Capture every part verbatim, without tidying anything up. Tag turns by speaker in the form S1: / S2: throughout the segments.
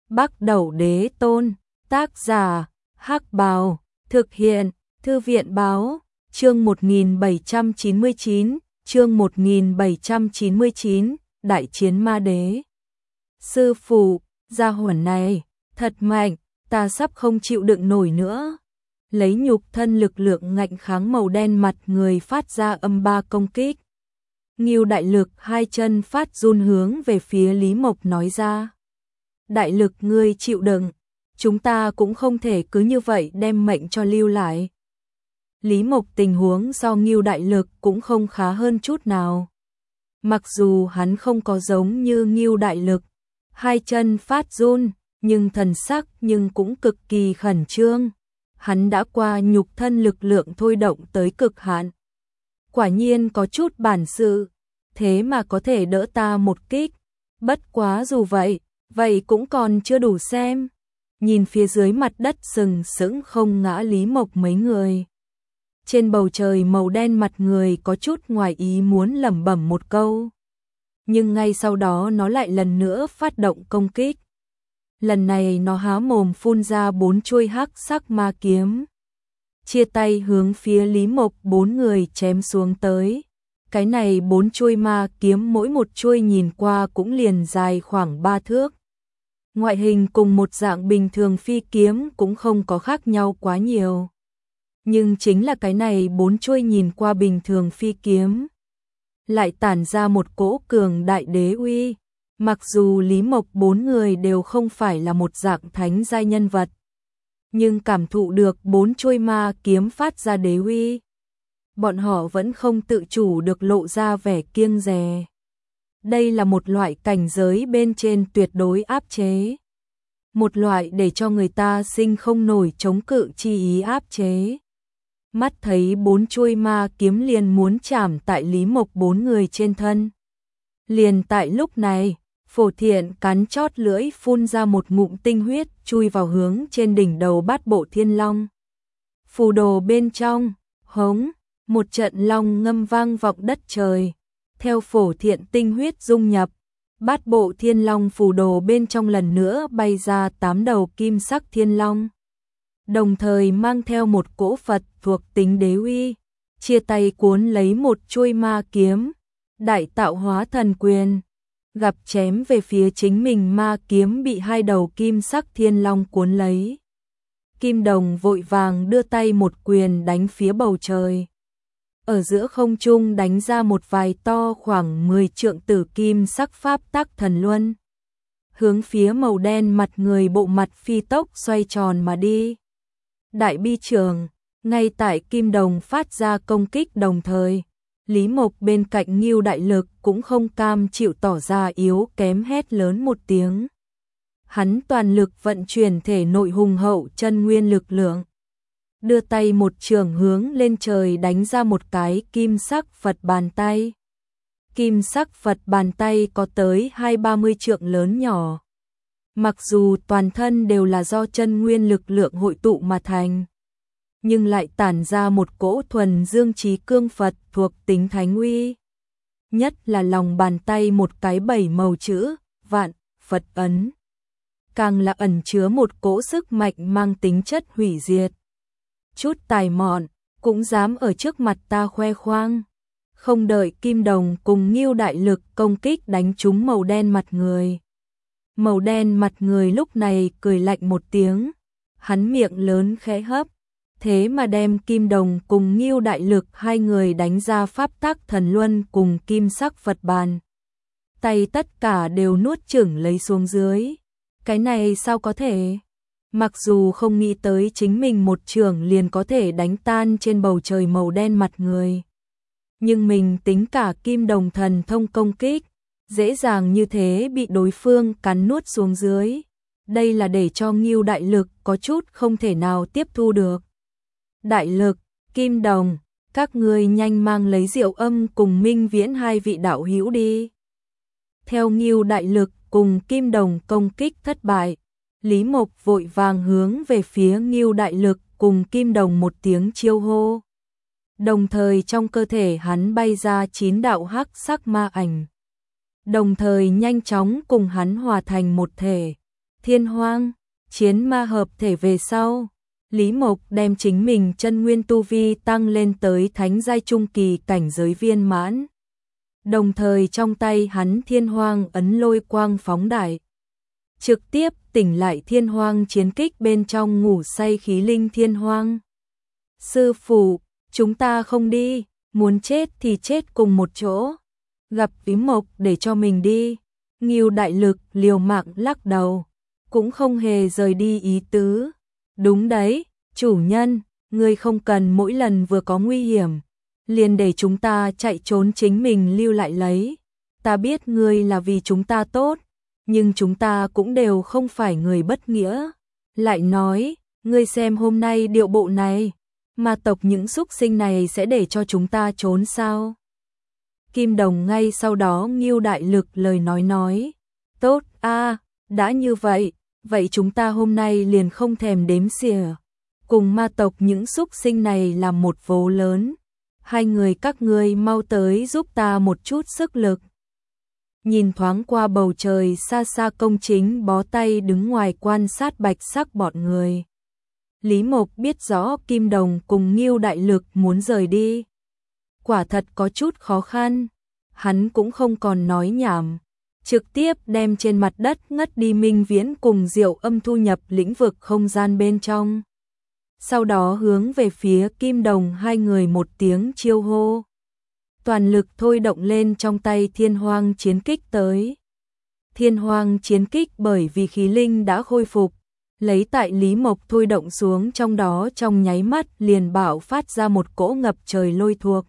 S1: Bắc Đẩu Đế Tôn, tác giả, Hắc Bào, thực hiện, Thư viện Báo, chương một nghìn bảy trăm chín mươi chín, chương một nghìn bảy trăm chín mươi chín, Đại chiến ma đế. Sư phụ, gia hỏa này, thật mạnh, ta sắp không chịu đựng nổi nữa. Lấy nhục thân lực lượng ngạnh kháng màu đen mặt người phát ra âm ba công kích. Ngưu Đại Lực hai chân phát run hướng về phía Lý Mộc nói ra. Đại Lực ngươi chịu đựng, chúng ta cũng không thể cứ như vậy đem mệnh cho lưu lại. Lý Mộc tình huống do Ngưu Đại Lực cũng không khá hơn chút nào. Mặc dù hắn không có giống như Ngưu Đại Lực, hai chân phát run, nhưng thần sắc nhưng cũng cực kỳ khẩn trương. Hắn đã qua nhục thân lực lượng thôi động tới cực hạn. Quả nhiên có chút bản sự, thế mà có thể đỡ ta một kích. Bất quá dù vậy, vậy cũng còn chưa đủ xem. Nhìn phía dưới mặt đất sừng sững không ngã Lý Mộc mấy người. Trên bầu trời màu đen mặt người có chút ngoài ý muốn lẩm bẩm một câu. Nhưng ngay sau đó nó lại lần nữa phát động công kích. Lần này nó há mồm phun ra bốn chuôi hắc sắc ma kiếm. Chia tay hướng phía Lý Mộc bốn người chém xuống tới. Cái này bốn chuôi ma kiếm mỗi một chuôi nhìn qua cũng liền dài khoảng ba thước. Ngoại hình cùng một dạng bình thường phi kiếm cũng không có khác nhau quá nhiều. Nhưng chính là cái này bốn chuôi nhìn qua bình thường phi kiếm. Lại tản ra một cỗ cường đại đế uy. Mặc dù Lý Mộc bốn người đều không phải là một dạng thánh giai nhân vật. Nhưng cảm thụ được bốn chuôi ma kiếm phát ra đế uy. Bọn họ vẫn không tự chủ được lộ ra vẻ kiêng dè. Đây là một loại cảnh giới bên trên tuyệt đối áp chế. Một loại để cho người ta sinh không nổi chống cự chi ý áp chế. Mắt thấy bốn chuôi ma kiếm liền muốn chạm tại Lý Mộc bốn người trên thân. Liền tại lúc này, Phổ Thiện cắn chót lưỡi phun ra một ngụm tinh huyết chui vào hướng trên đỉnh đầu Bát Bộ Thiên Long. Phù đồ bên trong, hống, một trận long ngâm vang vọng đất trời. Theo Phổ Thiện tinh huyết dung nhập, Bát Bộ Thiên Long phù đồ bên trong lần nữa bay ra tám đầu kim sắc thiên long. Đồng thời mang theo một cỗ Phật thuộc tính đế uy, chia tay cuốn lấy một chuôi ma kiếm, đại tạo hóa thần quyền. Gặp chém về phía chính mình ma kiếm bị hai đầu kim sắc thiên long cuốn lấy. Kim Đồng vội vàng đưa tay một quyền đánh phía bầu trời. Ở giữa không trung đánh ra một vài to khoảng mười trượng tử kim sắc pháp tắc thần luân. Hướng phía màu đen mặt người bộ mặt phi tốc xoay tròn mà đi. Đại bi trường, ngay tại Kim Đồng phát ra công kích đồng thời. Lý Mộc bên cạnh Ngưu Đại Lực cũng không cam chịu tỏ ra yếu kém hét lớn một tiếng. Hắn toàn lực vận chuyển thể nội hùng hậu chân nguyên lực lượng. Đưa tay một trường hướng lên trời đánh ra một cái kim sắc Phật bàn tay. Kim sắc Phật bàn tay có tới hai ba mươi trượng lớn nhỏ. Mặc dù toàn thân đều là do chân nguyên lực lượng hội tụ mà thành. Nhưng lại tản ra một cỗ thuần dương trí cương Phật thuộc tính thánh uy. Nhất là lòng bàn tay một cái bảy màu chữ, vạn, Phật ấn. Càng là ẩn chứa một cỗ sức mạnh mang tính chất hủy diệt. Chút tài mọn, cũng dám ở trước mặt ta khoe khoang. Không đợi Kim Đồng cùng Ngưu Đại Lực công kích đánh trúng màu đen mặt người. Màu đen mặt người lúc này cười lạnh một tiếng. Hắn miệng lớn khẽ hấp. Thế mà đem Kim Đồng cùng Ngưu Đại Lực hai người đánh ra pháp tắc thần luân cùng kim sắc Phật bàn. Tay tất cả đều nuốt chửng lấy xuống dưới. Cái này sao có thể? Mặc dù không nghĩ tới chính mình một trường liền có thể đánh tan trên bầu trời màu đen mặt người. Nhưng mình tính cả Kim Đồng thần thông công kích, dễ dàng như thế bị đối phương cắn nuốt xuống dưới. Đây là để cho Ngưu Đại Lực có chút không thể nào tiếp thu được. Đại Lực, Kim Đồng, các ngươi nhanh mang lấy Diệu Âm cùng Minh Viễn hai vị đạo hữu đi. Theo Ngưu Đại Lực cùng Kim Đồng công kích thất bại, Lý Mộc vội vàng hướng về phía Ngưu Đại Lực cùng Kim Đồng một tiếng chiêu hô. Đồng thời trong cơ thể hắn bay ra chín đạo hắc sắc ma ảnh. Đồng thời nhanh chóng cùng hắn hòa thành một thể. Thiên Hoang, chiến ma hợp thể về sau, Lý Mộc đem chính mình chân nguyên tu vi tăng lên tới thánh giai trung kỳ cảnh giới viên mãn. Đồng thời trong tay hắn Thiên Hoang ấn lôi quang phóng đại, trực tiếp tỉnh lại Thiên Hoang chiến kích bên trong ngủ say khí linh Thiên Hoang. Sư phụ, chúng ta không đi, muốn chết thì chết cùng một chỗ. Gặp Lý Mộc để cho mình đi. Ngưu Đại Lực liều mạng lắc đầu, cũng không hề rời đi ý tứ. Đúng đấy, chủ nhân, ngươi không cần mỗi lần vừa có nguy hiểm, liền để chúng ta chạy trốn chính mình lưu lại lấy. Ta biết ngươi là vì chúng ta tốt, nhưng chúng ta cũng đều không phải người bất nghĩa. Lại nói, ngươi xem hôm nay điệu bộ này, ma tộc những súc sinh này sẽ để cho chúng ta trốn sao? Kim Đồng ngay sau đó Ngưu Đại Lực lời nói nói, tốt a, đã như vậy, vậy chúng ta hôm nay liền không thèm đếm xỉa, cùng ma tộc những súc sinh này làm một vố lớn. Hai người các ngươi mau tới giúp ta một chút sức lực. Nhìn thoáng qua bầu trời xa xa công chính bó tay đứng ngoài quan sát bạch sắc bọn người. Lý Mộc biết rõ Kim Đồng cùng Ngưu Đại Lực muốn rời đi. Quả thật có chút khó khăn, hắn cũng không còn nói nhảm, trực tiếp đem trên mặt đất ngất đi Minh Viễn cùng Diệu Âm thu nhập lĩnh vực không gian bên trong. Sau đó hướng về phía Kim Đồng hai người một tiếng chiêu hô. Toàn lực thôi động lên trong tay Thiên Hoang chiến kích tới. Thiên Hoang chiến kích bởi vì khí linh đã khôi phục, lấy tại Lý Mộc thôi động xuống trong đó trong nháy mắt liền bạo phát ra một cỗ ngập trời lôi thuộc.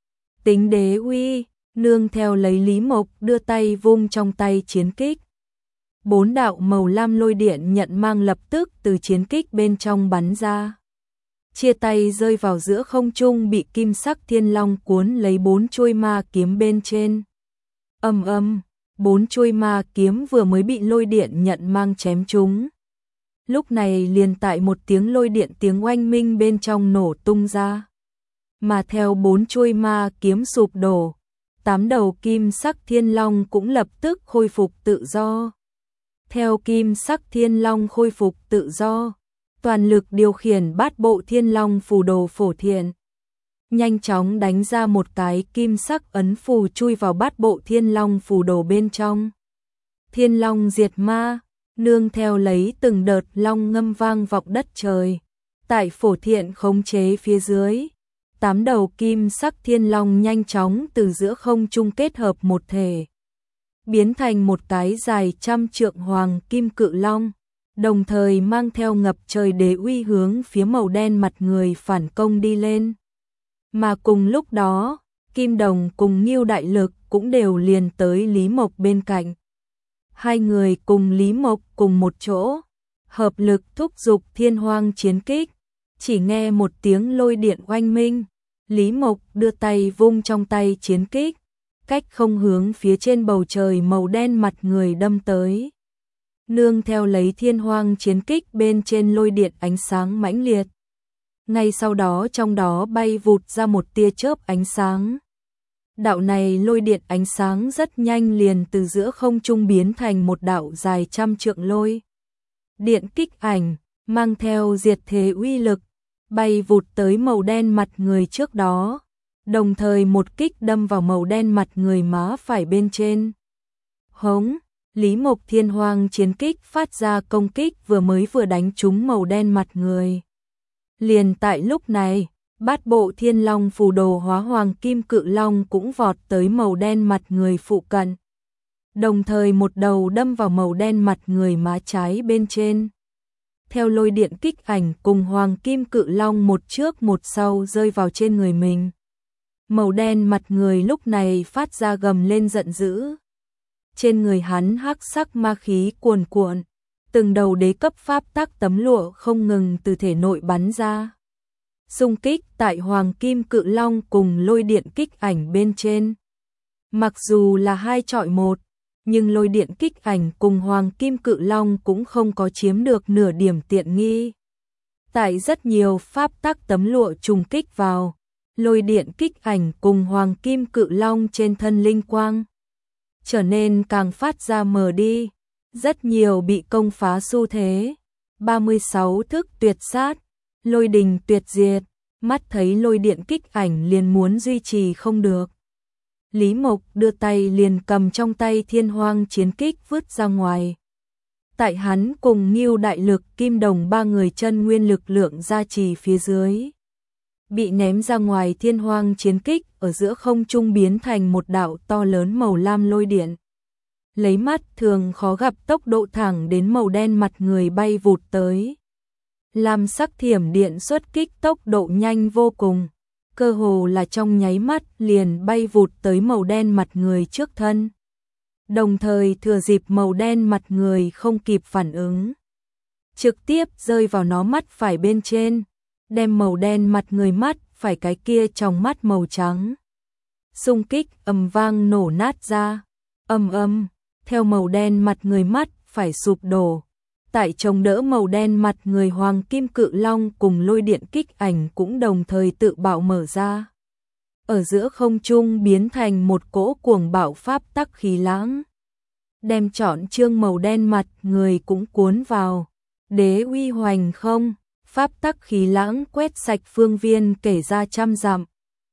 S1: Tính đế uy, nương theo lấy Lý Mộc đưa tay vung trong tay chiến kích. Bốn đạo màu lam lôi điện nhận mang lập tức từ chiến kích bên trong bắn ra. Chia tay rơi vào giữa không trung bị kim sắc thiên long cuốn lấy bốn chuôi ma kiếm bên trên. Âm âm, bốn chuôi ma kiếm vừa mới bị lôi điện nhận mang chém trúng. Lúc này liền tại một tiếng lôi điện tiếng oanh minh bên trong nổ tung ra. Mà theo bốn chuôi ma kiếm sụp đổ, tám đầu kim sắc thiên long cũng lập tức khôi phục tự do. Theo kim sắc thiên long khôi phục tự do, toàn lực điều khiển bát bộ thiên long phù đồ phổ thiện. Nhanh chóng đánh ra một cái kim sắc ấn phù chui vào bát bộ thiên long phù đồ bên trong. Thiên long diệt ma, nương theo lấy từng đợt long ngâm vang vọng đất trời. Tại phổ thiện khống chế phía dưới, tám đầu kim sắc thiên long nhanh chóng từ giữa không trung kết hợp một thể, biến thành một cái dài trăm trượng hoàng kim cự long, đồng thời mang theo ngập trời đế uy hướng phía màu đen mặt người phản công đi lên. Mà cùng lúc đó, Kim Đồng cùng Ngưu Đại Lực cũng đều liền tới Lý Mộc bên cạnh. Hai người cùng Lý Mộc cùng một chỗ, hợp lực thúc giục Thiên Hoang chiến kích. Chỉ nghe một tiếng lôi điện oanh minh, Lý Mộc đưa tay vung trong tay chiến kích, cách không hướng phía trên bầu trời màu đen mặt người đâm tới. Nương theo lấy Thiên Hoang chiến kích bên trên lôi điện ánh sáng mãnh liệt. Ngay sau đó trong đó bay vụt ra một tia chớp ánh sáng. Đạo này lôi điện ánh sáng rất nhanh liền từ giữa không trung biến thành một đạo dài trăm trượng lôi điện kích ảnh, mang theo diệt thế uy lực, bay vụt tới màu đen mặt người trước đó, đồng thời một kích đâm vào màu đen mặt người má phải bên trên. Hống, Lý Mộc Thiên Hoang chiến kích phát ra công kích vừa mới vừa đánh trúng màu đen mặt người. Liền tại lúc này, bát bộ thiên long phù đồ hóa hoàng kim cự long cũng vọt tới màu đen mặt người phụ cận. Đồng thời một đầu đâm vào màu đen mặt người má trái bên trên. Theo lôi điện kích ảnh cùng hoàng kim cự long một trước một sau rơi vào trên người mình. Màu đen mặt người lúc này phát ra gầm lên giận dữ. Trên người hắn hắc sắc ma khí cuồn cuộn, từng đầu đế cấp pháp tắc tấm lụa không ngừng từ thể nội bắn ra. Xung kích tại hoàng kim cự long cùng lôi điện kích ảnh bên trên. Mặc dù là hai chọi một, nhưng lôi điện kích ảnh cùng hoàng kim cự long cũng không có chiếm được nửa điểm tiện nghi. Tại rất nhiều pháp tắc tấm lụa trùng kích vào, lôi điện kích ảnh cùng hoàng kim cự long trên thân linh quang trở nên càng phát ra mờ đi. rất nhiều bị công phá xu thế. ba mươi sáu thức tuyệt sát, lôi đình tuyệt diệt, mắt thấy lôi điện kích ảnh liền muốn duy trì không được. Lý Mộc đưa tay liền cầm trong tay thiên hoang chiến kích vứt ra ngoài. Tại hắn cùng Ngưu Đại Lực, Kim Đồng ba người chân nguyên lực lượng gia trì phía dưới. Bị ném ra ngoài thiên hoang chiến kích ở giữa không trung biến thành một đạo to lớn màu lam lôi điện. Lấy mắt thường khó gặp tốc độ thẳng đến màu đen mặt người bay vụt tới. Lam sắc thiểm điện xuất kích tốc độ nhanh vô cùng, cơ hồ là trong nháy mắt liền bay vụt tới màu đen mặt người trước thân. Đồng thời thừa dịp màu đen mặt người không kịp phản ứng, trực tiếp rơi vào nó mắt phải bên trên, đem màu đen mặt người mắt phải cái kia trong mắt màu trắng. Xung kích ầm vang nổ nát ra, ầm ầm, theo màu đen mặt người mắt phải sụp đổ. Tại chống đỡ màu đen mặt người hoàng kim cự long cùng lôi điện kích ảnh cũng đồng thời tự bạo mở ra. Ở giữa không trung biến thành một cỗ cuồng bạo pháp tắc khí lãng. Đem trọn chương màu đen mặt người cũng cuốn vào. Đế uy hoành không, pháp tắc khí lãng quét sạch phương viên kể ra trăm dặm.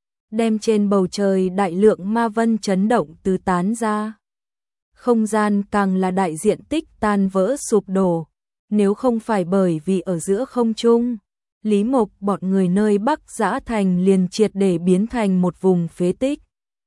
S1: Đem trên bầu trời đại lượng ma vân chấn động tứ tán ra. Không gian càng là đại diện tích tan vỡ sụp đổ. Nếu không phải bởi vì ở giữa không trung, Lý Mộc bọn người nơi Bắc Dã Thành liền triệt để biến thành một vùng phế tích.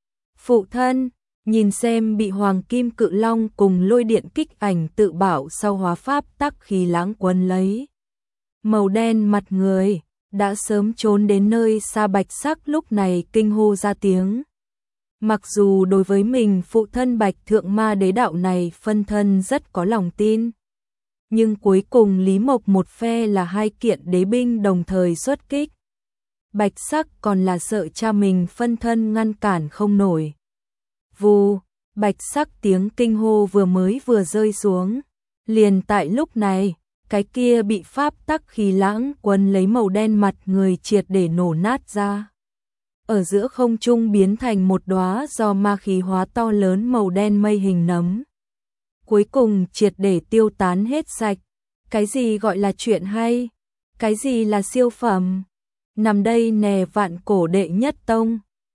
S1: Phụ thân, nhìn xem bị Hoàng Kim Cự Long cùng lôi điện kích ảnh tự bảo sau hóa pháp tắc khí lãng quấn lấy. Màu đen mặt người, đã sớm trốn đến nơi xa Bạch Sắc lúc này kinh hô ra tiếng. Mặc dù đối với mình phụ thân Bạch Thượng Ma Đế đạo này phân thân rất có lòng tin. Nhưng cuối cùng Lý Mộc một phe là hai kiện đế binh đồng thời xuất kích. Bạch Sắc còn là sợ cha mình phân thân ngăn cản không nổi. Vù, Bạch Sắc tiếng kinh hô vừa mới vừa rơi xuống. Liền tại lúc này, cái kia bị pháp tắc khí lãng quấn lấy màu đen mặt người triệt để nổ nát ra. Ở giữa không trung biến thành một đóa do ma khí hóa to lớn màu đen mây hình nấm. Cuối cùng triệt để tiêu tán hết sạch. Cái gì gọi là chuyện hay? Cái gì là siêu phẩm? Nằm đây nè vạn cổ đệ nhất tông.